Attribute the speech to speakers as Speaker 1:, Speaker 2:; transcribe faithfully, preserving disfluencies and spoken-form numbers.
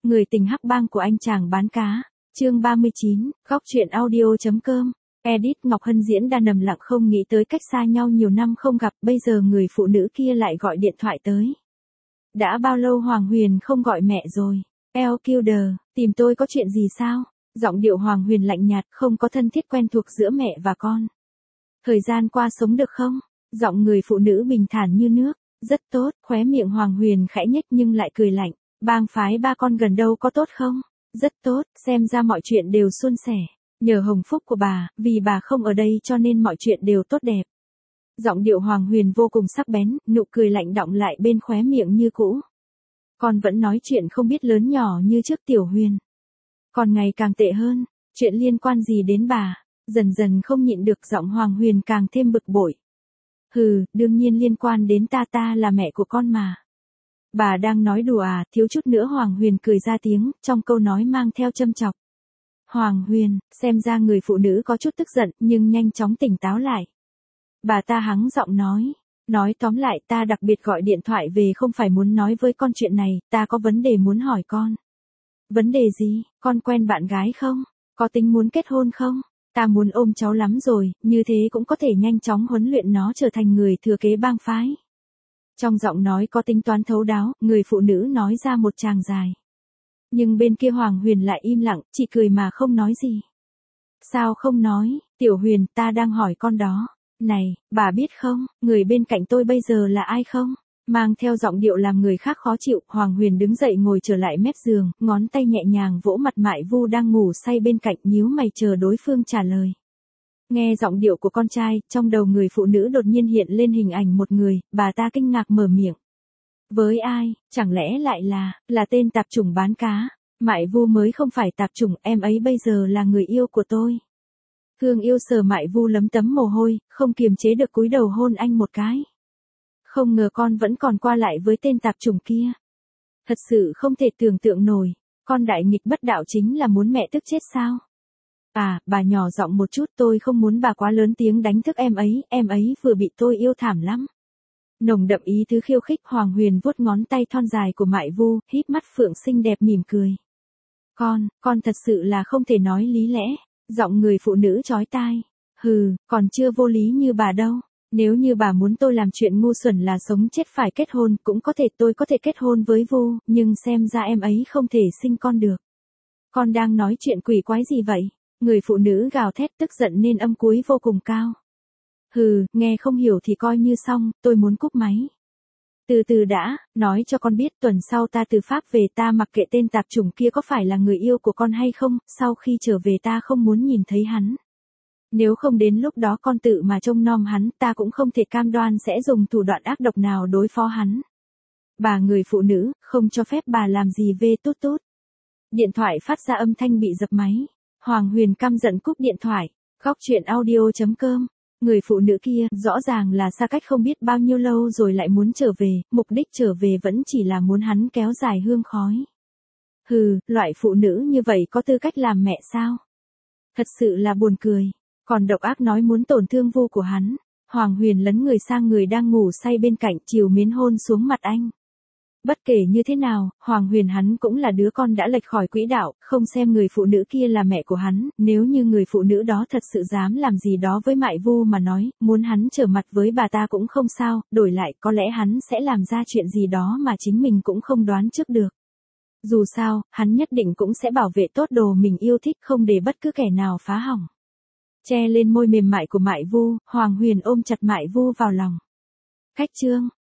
Speaker 1: Người tình hắc bang của anh chàng bán cá. Chương ba mươi chín, góc truyện audio.com. Edit Ngọc Hân diễn đã nằm lặng không nghĩ tới cách xa nhau nhiều năm không gặp, bây giờ người phụ nữ kia lại gọi điện thoại tới. Đã bao lâu Hoàng Huyền không gọi mẹ rồi? El Kilder, tìm tôi có chuyện gì sao? Giọng điệu Hoàng Huyền lạnh nhạt, không có thân thiết quen thuộc giữa mẹ và con. Thời gian qua sống được không? Giọng người phụ nữ bình thản như nước. Rất tốt, khóe miệng Hoàng Huyền khẽ nhếch nhưng lại cười lạnh. Bang phái ba con gần đâu có tốt không? Rất tốt, xem ra mọi chuyện đều suôn sẻ. Nhờ hồng phúc của bà, vì bà không ở đây cho nên mọi chuyện đều tốt đẹp. Giọng điệu Hoàng Huyền vô cùng sắc bén, nụ cười lạnh đọng lại bên khóe miệng như cũ. Con vẫn nói chuyện không biết lớn nhỏ như trước Tiểu Huyền. Còn ngày càng tệ hơn, chuyện liên quan gì đến bà? Dần dần không nhịn được giọng Hoàng Huyền càng thêm bực bội. Hừ, đương nhiên liên quan đến ta, ta là mẹ của con mà. Bà đang nói đùa à? Thiếu chút nữa Hoàng Huyền cười ra tiếng, trong câu nói mang theo châm chọc. Hoàng Huyền, xem ra người phụ nữ có chút tức giận, nhưng nhanh chóng tỉnh táo lại. Bà ta hắng giọng nói, nói tóm lại ta đặc biệt gọi điện thoại về không phải muốn nói với con chuyện này, ta có vấn đề muốn hỏi con. Vấn đề gì? Con quen bạn gái không? Có tính muốn kết hôn không? Ta muốn ôm cháu lắm rồi, như thế cũng có thể nhanh chóng huấn luyện nó trở thành người thừa kế bang phái. Trong giọng nói có tính toán thấu đáo, người phụ nữ nói ra một tràng dài. Nhưng bên kia Hoàng Huyền lại im lặng, chỉ cười mà không nói gì. Sao không nói? Tiểu Huyền, ta đang hỏi con đó. Này, bà biết không, người bên cạnh tôi bây giờ là ai không? Mang theo giọng điệu làm người khác khó chịu, Hoàng Huyền đứng dậy ngồi trở lại mép giường, ngón tay nhẹ nhàng vỗ mặt Mại Vu đang ngủ say bên cạnh, nhíu mày chờ đối phương trả lời. Nghe giọng điệu của con trai, trong đầu người phụ nữ đột nhiên hiện lên hình ảnh một người, bà ta kinh ngạc mở miệng. Với ai, chẳng lẽ lại là, là tên tạp chủng bán cá? Mại Vu mới không phải tạp chủng, em ấy bây giờ là người yêu của tôi. Hương yêu sờ Mại Vu lấm tấm mồ hôi, không kiềm chế được cúi đầu hôn anh một cái. Không ngờ con vẫn còn qua lại với tên tạp chủng kia. Thật sự không thể tưởng tượng nổi, con đại nghịch bất đạo chính là muốn mẹ tức chết sao? À, bà nhỏ giọng một chút, tôi không muốn bà quá lớn tiếng đánh thức em ấy, em ấy vừa bị tôi yêu thảm lắm. Nồng đậm ý tứ khiêu khích, Hoàng Huyền vuốt ngón tay thon dài của Mại Vu, híp mắt phượng xinh đẹp mỉm cười. Con, con thật sự là không thể nói lý lẽ, giọng người phụ nữ chói tai. Hừ, còn chưa vô lý như bà đâu. Nếu như bà muốn tôi làm chuyện ngu xuẩn là sống chết phải kết hôn, cũng có thể tôi có thể kết hôn với Vu, nhưng xem ra em ấy không thể sinh con được. Con đang nói chuyện quỷ quái gì vậy? Người phụ nữ gào thét tức giận nên âm cuối vô cùng cao. Hừ, nghe không hiểu thì coi như xong, tôi muốn cúp máy. Từ từ đã, nói cho con biết tuần sau ta từ Pháp về, ta mặc kệ tên tạp chủng kia có phải là người yêu của con hay không, sau khi trở về ta không muốn nhìn thấy hắn. Nếu không đến lúc đó con tự mà trông nom hắn, ta cũng không thể cam đoan sẽ dùng thủ đoạn ác độc nào đối phó hắn. Bà người phụ nữ, không cho phép bà làm gì vê tút tút. Điện thoại phát ra âm thanh bị dập máy. Hoàng Huyền căm giận cúp điện thoại. Góc truyện audio.com. Người phụ nữ kia, rõ ràng là xa cách không biết bao nhiêu lâu rồi lại muốn trở về, mục đích trở về vẫn chỉ là muốn hắn kéo dài hương khói. Hừ, loại phụ nữ như vậy có tư cách làm mẹ sao? Thật sự là buồn cười. Còn độc ác nói muốn tổn thương Vu của hắn. Hoàng Huyền lấn người sang người đang ngủ say bên cạnh, chiều miến hôn xuống mặt anh. Bất kể như thế nào, Hoàng Huyền hắn cũng là đứa con đã lệch khỏi quỹ đạo, không xem người phụ nữ kia là mẹ của hắn, nếu như người phụ nữ đó thật sự dám làm gì đó với Mại Vu mà nói, muốn hắn trở mặt với bà ta cũng không sao, đổi lại có lẽ hắn sẽ làm ra chuyện gì đó mà chính mình cũng không đoán trước được. Dù sao, hắn nhất định cũng sẽ bảo vệ tốt đồ mình yêu thích, không để bất cứ kẻ nào phá hỏng. Che lên môi mềm mại của Mại Vu, Hoàng Huyền ôm chặt Mại Vu vào lòng. Khách chương.